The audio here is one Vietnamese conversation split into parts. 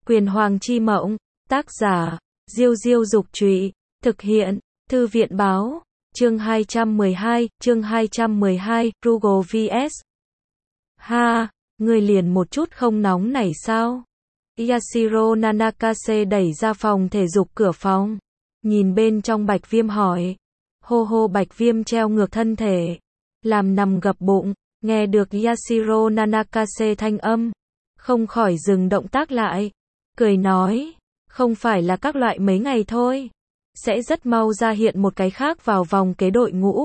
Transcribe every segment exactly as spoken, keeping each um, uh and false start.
Quyền Hoàng chi mộng, tác giả, Diêu Diêu Dục Trụy, thực hiện, Thư viện Báo, chương hai trăm mười hai, chương hai trăm mười hai, Google vs. Ha, người liền một chút không nóng này sao? Yashiro Nanakase đẩy ra phòng thể dục cửa phòng, nhìn bên trong Bạch Viêm hỏi. Hô hô Bạch Viêm treo ngược thân thể, làm nằm gập bụng, nghe được Yashiro Nanakase thanh âm, không khỏi dừng động tác lại, cười nói, không phải là các loại mấy ngày thôi, sẽ rất mau ra hiện một cái khác vào vòng kế đội ngũ.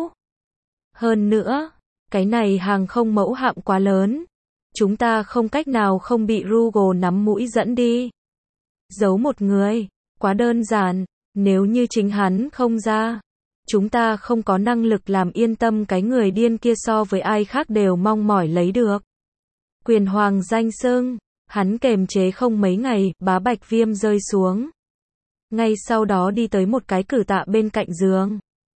Hơn nữa, cái này hàng không mẫu hạm quá lớn, chúng ta không cách nào không bị Google nắm mũi dẫn đi. Giấu một người, quá đơn giản, nếu như chính hắn không ra, chúng ta không có năng lực làm yên tâm cái người điên kia so với ai khác đều mong mỏi lấy được. Quyền Hoàng danh xưng, hắn kềm chế không mấy ngày, bá Bạch Viêm rơi xuống. Ngay sau đó đi tới một cái cử tạ bên cạnh giường.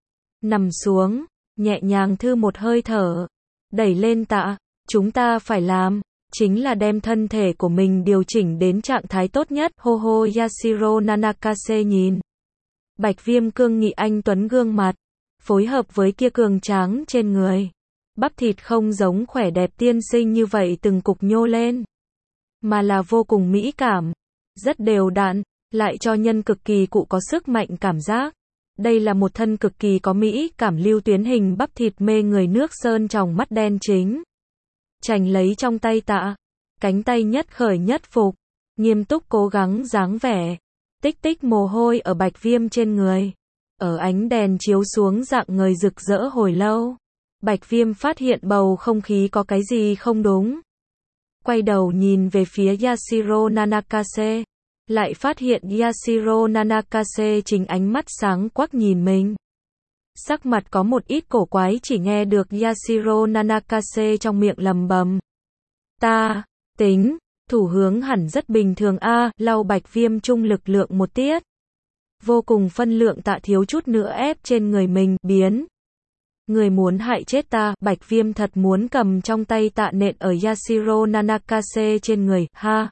Nằm xuống, nhẹ nhàng thư một hơi thở, đẩy lên tạ, chúng ta phải làm, chính là đem thân thể của mình điều chỉnh đến trạng thái tốt nhất. Hô hô Yashiro Nanakase nhìn Bạch Viêm cương nghị anh tuấn gương mặt, phối hợp với kia cường tráng trên người. Bắp thịt không giống khỏe đẹp tiên sinh như vậy từng cục nhô lên, mà là vô cùng mỹ cảm, rất đều đặn, lại cho nhân cực kỳ cụ có sức mạnh cảm giác. Đây là một thân cực kỳ có mỹ cảm lưu tuyến hình bắp thịt mê người nước sơn tròng mắt đen chính. Chành lấy trong tay tạ, cánh tay nhất khởi nhất phục, nghiêm túc cố gắng dáng vẻ. Tích tích mồ hôi ở Bạch Viêm trên người, ở ánh đèn chiếu xuống dạng người rực rỡ hồi lâu. Bạch Viêm phát hiện bầu không khí có cái gì không đúng. Quay đầu nhìn về phía Yashiro Nanakase, lại phát hiện Yashiro Nanakase chính ánh mắt sáng quắc nhìn mình. Sắc mặt có một ít cổ quái, chỉ nghe được Yashiro Nanakase trong miệng lầm bầm. Ta, tính, thủ hướng hẳn rất bình thường a. À, lau Bạch Viêm trung lực lượng một tiết. Vô cùng phân lượng tạ thiếu chút nữa ép trên người mình, biến. Người muốn hại chết ta. Bạch Viêm thật muốn cầm trong tay tạ nện ở Yashiro Nanakase trên người, ha.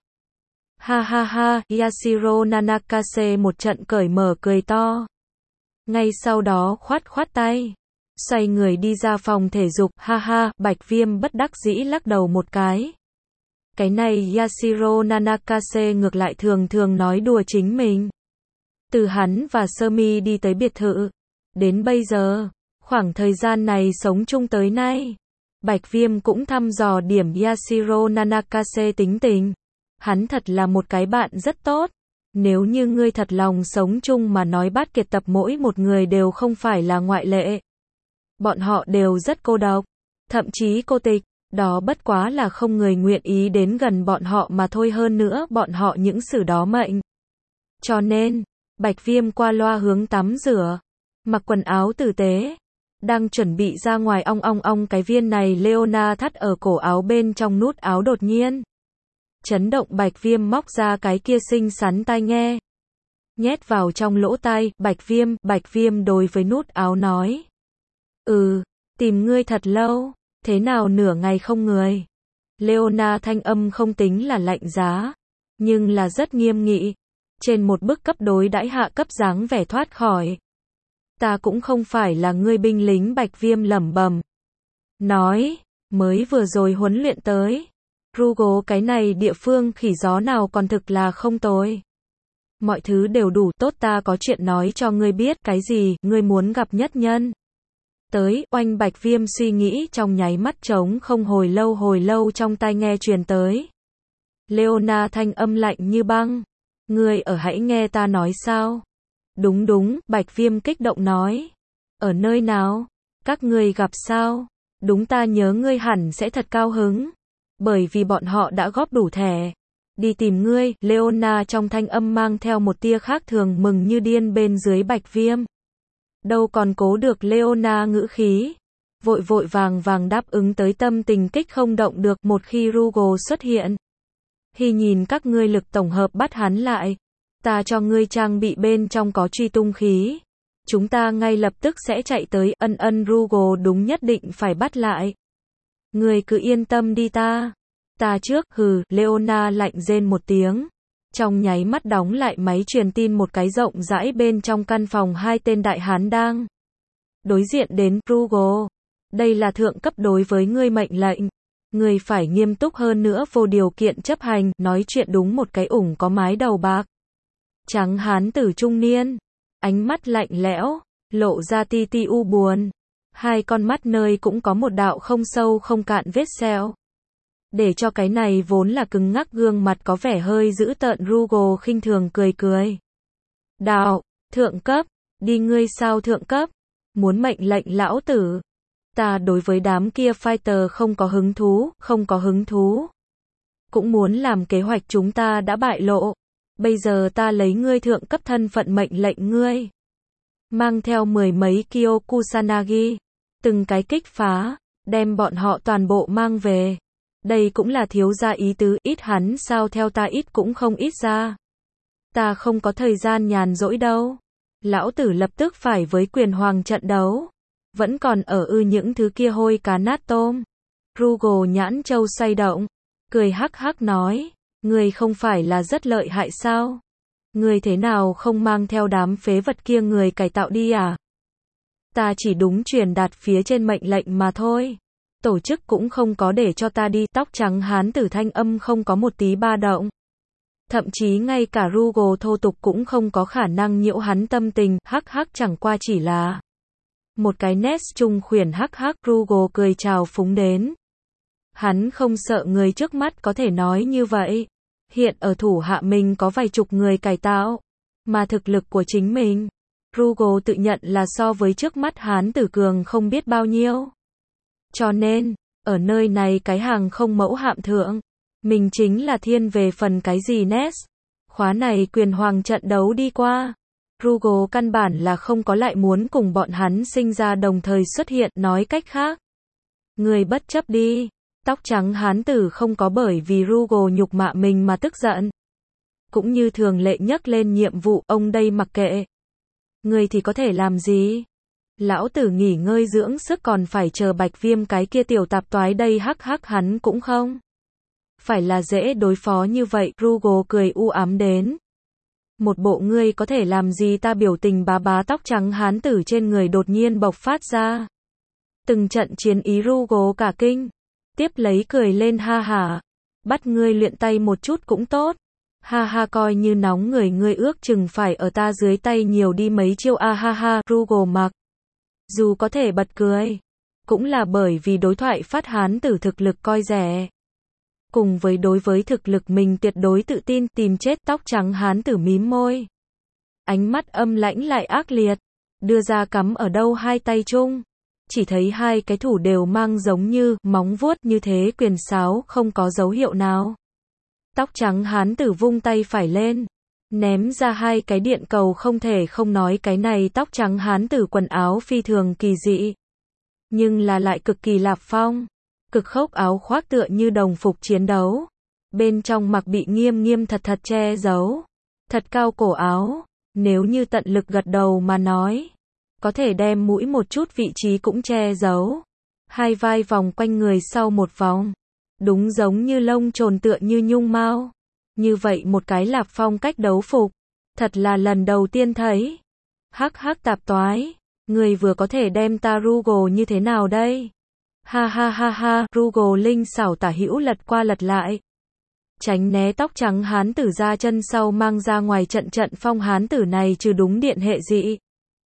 Ha ha ha, Yashiro Nanakase một trận cởi mở cười to. Ngay sau đó khoát khoát tay, xoay người đi ra phòng thể dục, ha ha. Bạch Viêm bất đắc dĩ lắc đầu một cái. Cái này Yashiro Nanakase ngược lại thường thường nói đùa chính mình. Từ hắn và Sơ Mi đi tới biệt thự, đến bây giờ, khoảng thời gian này sống chung tới nay, Bạch Viêm cũng thăm dò điểm Yashiro Nanakase tính tình. Hắn thật là một cái bạn rất tốt. Nếu như ngươi thật lòng sống chung mà nói Bát Kiệt tập mỗi một người đều không phải là ngoại lệ. Bọn họ đều rất cô độc, thậm chí cô tịch, đó bất quá là không người nguyện ý đến gần bọn họ mà thôi, hơn nữa bọn họ những xử đó mệnh. Cho nên, Bạch Viêm qua loa hướng tắm rửa, mặc quần áo tử tế, đang chuẩn bị ra ngoài, ong ong ong cái viên này Leona thắt ở cổ áo bên trong nút áo đột nhiên chấn động. Bạch Viêm móc ra cái kia xinh xắn tai nghe, nhét vào trong lỗ tai. Bạch Viêm, Bạch Viêm đối với nút áo nói. Ừ, tìm ngươi thật lâu, thế nào nửa ngày không người. Leona thanh âm không tính là lạnh giá, nhưng là rất nghiêm nghị, trên một bức cấp đối đãi hạ cấp dáng vẻ thoát khỏi. Ta cũng không phải là ngươi binh lính. Bạch Viêm lẩm bẩm nói, mới vừa rồi huấn luyện tới. Google cái này địa phương khỉ gió nào còn thực là không tồi. Mọi thứ đều đủ tốt, ta có chuyện nói cho ngươi biết. Cái gì? Ngươi muốn gặp nhất nhân. Tới, oanh. Bạch Viêm suy nghĩ trong nháy mắt trống không, hồi lâu hồi lâu trong tai nghe truyền tới. Leona thanh âm lạnh như băng. Ngươi ở hãy nghe ta nói sao? Đúng đúng, Bạch Viêm kích động nói. Ở nơi nào? Các ngươi gặp sao? Đúng, ta nhớ ngươi hẳn sẽ thật cao hứng. Bởi vì bọn họ đã góp đủ thẻ đi tìm ngươi. Leona trong thanh âm mang theo một tia khác thường, mừng như điên bên dưới Bạch Viêm. Đâu còn cố được Leona ngữ khí, vội vội vàng vàng đáp ứng tới, tâm tình kích không động được. Một khi Google xuất hiện, khi nhìn các ngươi lực tổng hợp bắt hắn lại, ta cho ngươi trang bị bên trong có truy tung khí, chúng ta ngay lập tức sẽ chạy tới. Ân ân, Google đúng nhất định phải bắt lại. Ngươi cứ yên tâm đi, ta ta trước. Hừ. Leona lạnh rên một tiếng, Trong nháy mắt đóng lại máy truyền tin một cái rộng rãi bên trong căn phòng hai tên đại hán đang đối diện đến. Rugo, đây là thượng cấp đối với ngươi mệnh lệnh. Ngươi phải nghiêm túc hơn nữa vô điều kiện chấp hành, nói chuyện đúng một cái ủng có mái đầu bạc. Trắng hán tử trung niên, ánh mắt lạnh lẽo, lộ ra ti ti u buồn. Hai con mắt nơi cũng có một đạo không sâu không cạn vết sẹo. Để cho cái này vốn là cứng ngắc gương mặt có vẻ hơi dữ tợn. Rugo khinh thường cười cười. Đạo, thượng cấp, đi ngươi sao thượng cấp? Muốn mệnh lệnh lão tử? Ta đối với đám kia fighter không có hứng thú, không có hứng thú. Cũng muốn làm kế hoạch chúng ta đã bại lộ. Bây giờ ta lấy ngươi thượng cấp thân phận mệnh lệnh ngươi. Mang theo mười mấy Kyokusanagi, từng cái kích phá, đem bọn họ toàn bộ mang về. Đây cũng là thiếu gia ý tứ, ít hắn sao theo ta ít cũng không ít ra. Ta không có thời gian nhàn rỗi đâu. Lão tử lập tức phải với quyền hoàng trận đấu. Vẫn còn ở ư những thứ kia hôi cá nát tôm. Rugo nhãn châu xoay động, cười hắc hắc nói, ngươi không phải là rất lợi hại sao? Ngươi thế nào không mang theo đám phế vật kia người cải tạo đi à? Ta chỉ đúng truyền đạt phía trên mệnh lệnh mà thôi. Tổ chức cũng không có để cho ta đi. Tóc trắng hán tử thanh âm không có một tí ba động. Thậm chí ngay cả Rugo thô tục cũng không có khả năng nhiễu hắn tâm tình. Hắc hắc chẳng qua chỉ là một cái nét trung khuyển. Hắc hắc. Rugo cười chào phúng đến. Hắn không sợ người trước mắt có thể nói như vậy. Hiện ở thủ hạ mình có vài chục người cải tạo, mà thực lực của chính mình, Rugo tự nhận là so với trước mắt hán tử cường không biết bao nhiêu. Cho nên, ở nơi này cái hàng không mẫu hạm thượng, mình chính là thiên về phần cái gì nét. Khóa này quyền hoàng trận đấu đi qua. Rugo căn bản là không có lại muốn cùng bọn hắn sinh ra đồng thời xuất hiện. Nói cách khác, người bất chấp đi. Tóc trắng hán tử không có bởi vì Rugo nhục mạ mình mà tức giận. Cũng như thường lệ nhắc lên nhiệm vụ, ông đây mặc kệ. Người thì có thể làm gì? Lão tử nghỉ ngơi dưỡng sức còn phải chờ Bạch Viêm cái kia tiểu tạp toái đây. Hắc hắc. Hắn cũng không phải là dễ đối phó như vậy. Rugo cười u ám đến. Một bộ ngươi có thể làm gì ta biểu tình bá bá. Tóc trắng hán tử trên người đột nhiên bộc phát ra từng trận chiến ý. Rugo cả kinh, tiếp lấy cười lên ha hả. Bắt ngươi luyện tay một chút cũng tốt. Ha ha, coi như nóng người ngươi ước chừng phải ở ta dưới tay nhiều đi mấy chiêu. A ha ha. Rugo mặc dù có thể bật cười, cũng là bởi vì đối thoại phát hán tử thực lực coi rẻ. Cùng với đối với thực lực mình tuyệt đối tự tin, tìm chết. Tóc trắng hán tử mím môi. Ánh mắt âm lãnh lại ác liệt. Đưa ra cắm ở đâu hai tay chung. Chỉ thấy hai cái thủ đều mang giống như móng vuốt như thế quyền sáo, không có dấu hiệu nào. Tóc trắng hán tử vung tay phải lên, ném ra hai cái điện cầu. Không thể không nói cái này tóc trắng hán tử quần áo phi thường kỳ dị, nhưng là lại cực kỳ lạp phong. Cực khốc áo khoác tựa như đồng phục chiến đấu, bên trong mặc bị nghiêm nghiêm thật thật che giấu. Thật cao cổ áo, nếu như tận lực gật đầu mà nói, có thể đem mũi một chút vị trí cũng che giấu. Hai vai vòng quanh người sau một vòng, đúng giống như lông trồn tựa như nhung mao. Như vậy một cái lạp phong cách đấu phục, thật là lần đầu tiên thấy. Hắc hắc tạp toái, người vừa có thể đem ta Rugo như thế nào đây? Ha ha ha ha. Rugo linh xảo tả hữu lật qua lật lại, tránh né tóc trắng hán tử ra chân sau mang ra ngoài trận. Trận phong hán tử này trừ đúng điện hệ dị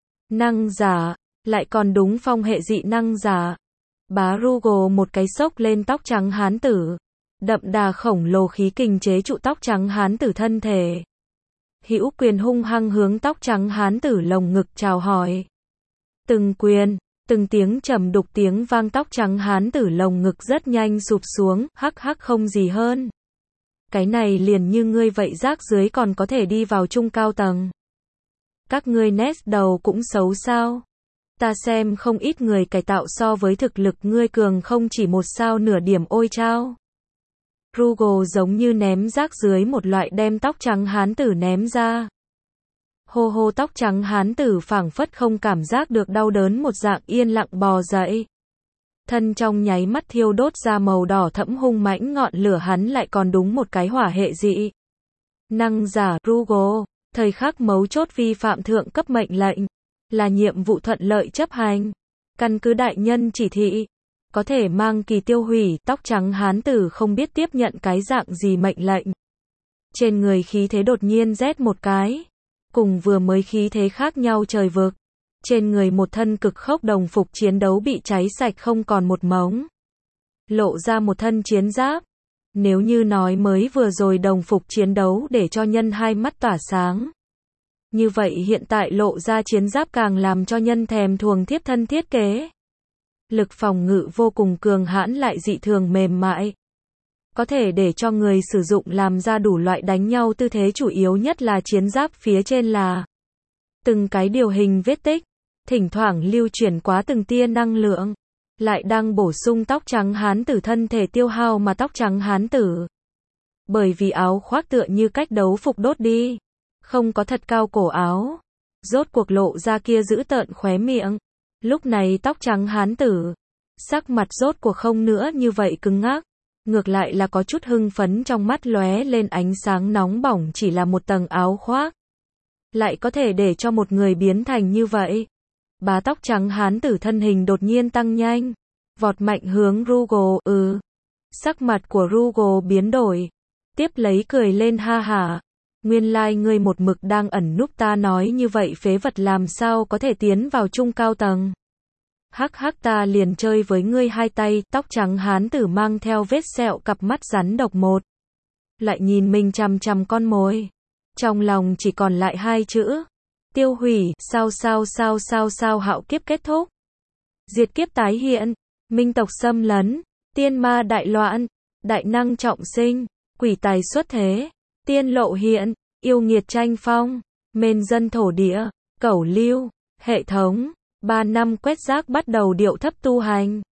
năng giả, lại còn đúng phong hệ dị năng giả. Bá. Rugo một cái xốc lên tóc trắng hán tử, đậm đà khổng lồ khí kình chế trụ tóc trắng hán tử thân thể. Hữu quyền hung hăng hướng tóc trắng hán tử lồng ngực chào hỏi. Từng quyền, từng tiếng trầm đục tiếng vang. Tóc trắng hán tử lồng ngực rất nhanh sụp xuống. Hắc hắc. Không gì hơn. Cái này liền như ngươi vậy rác dưới còn có thể đi vào trung cao tầng. Các ngươi nét đầu cũng xấu sao? Ta xem không ít người cải tạo so với thực lực ngươi cường không chỉ một sao nửa điểm. Ôi chao. Rugo giống như ném rác dưới một loại đem tóc trắng hán tử ném ra. Hô hô. Tóc trắng hán tử phảng phất không cảm giác được đau đớn một dạng yên lặng bò dậy. Thân trong nháy mắt thiêu đốt ra màu đỏ thẫm hung mãnh ngọn lửa. Hắn lại còn đúng một cái hỏa hệ dị Năng giả Rugo, thời khắc mấu chốt vi phạm thượng cấp mệnh lệnh, là nhiệm vụ thuận lợi chấp hành. Căn cứ đại nhân chỉ thị, có thể mang kỳ tiêu hủy, tóc trắng hán tử không biết tiếp nhận cái dạng gì mệnh lệnh. Trên người khí thế đột nhiên rét một cái, cùng vừa mới khí thế khác nhau trời vực. Trên người một thân cực khốc đồng phục chiến đấu bị cháy sạch không còn một mống. Lộ ra một thân chiến giáp. Nếu như nói mới vừa rồi đồng phục chiến đấu để cho nhân hai mắt tỏa sáng. Như vậy hiện tại lộ ra chiến giáp càng làm cho nhân thèm thuồng thiếp thân thiết kế. Lực phòng ngự vô cùng cường hãn lại dị thường mềm mại. Có thể để cho người sử dụng làm ra đủ loại đánh nhau tư thế, chủ yếu nhất là chiến giáp phía trên là từng cái điều hình vết tích, thỉnh thoảng lưu chuyển quá từng tia năng lượng, lại đang bổ sung tóc trắng hán tử thân thể tiêu hao mà tóc trắng hán tử. Bởi vì áo khoác tựa như cách đấu phục đốt đi, không có thật cao cổ áo, rốt cuộc lộ ra kia giữ tợn khóe miệng. Lúc này tóc trắng hán tử, sắc mặt rốt cuộc không nữa như vậy cứng ngắc, ngược lại là có chút hưng phấn, trong mắt lóe lên ánh sáng nóng bỏng. Chỉ là một tầng áo khoác, lại có thể để cho một người biến thành như vậy. Bá tóc trắng hán tử thân hình đột nhiên tăng nhanh, vọt mạnh hướng Rugo. Ừ. Sắc mặt của Rugo biến đổi, tiếp lấy cười lên ha hả. Nguyên lai like ngươi một mực đang ẩn núp, ta nói như vậy phế vật làm sao có thể tiến vào trung cao tầng. Hắc hắc, ta liền chơi với ngươi hai tay. Tóc trắng hán tử mang theo vết sẹo cặp mắt rắn độc một, lại nhìn mình chằm chằm con mồi. Trong lòng chỉ còn lại hai chữ. Tiêu hủy. Sao sao sao sao sao hạo kiếp kết thúc. Diệt kiếp tái hiện. Minh tộc xâm lấn. Tiên ma đại loạn. Đại năng trọng sinh. Quỷ tài xuất thế. Tiên lộ hiện. Yêu nghiệt tranh phong. Mên dân thổ địa. Cẩu lưu. Hệ thống. Ba năm quét rác bắt đầu điệu thấp tu hành.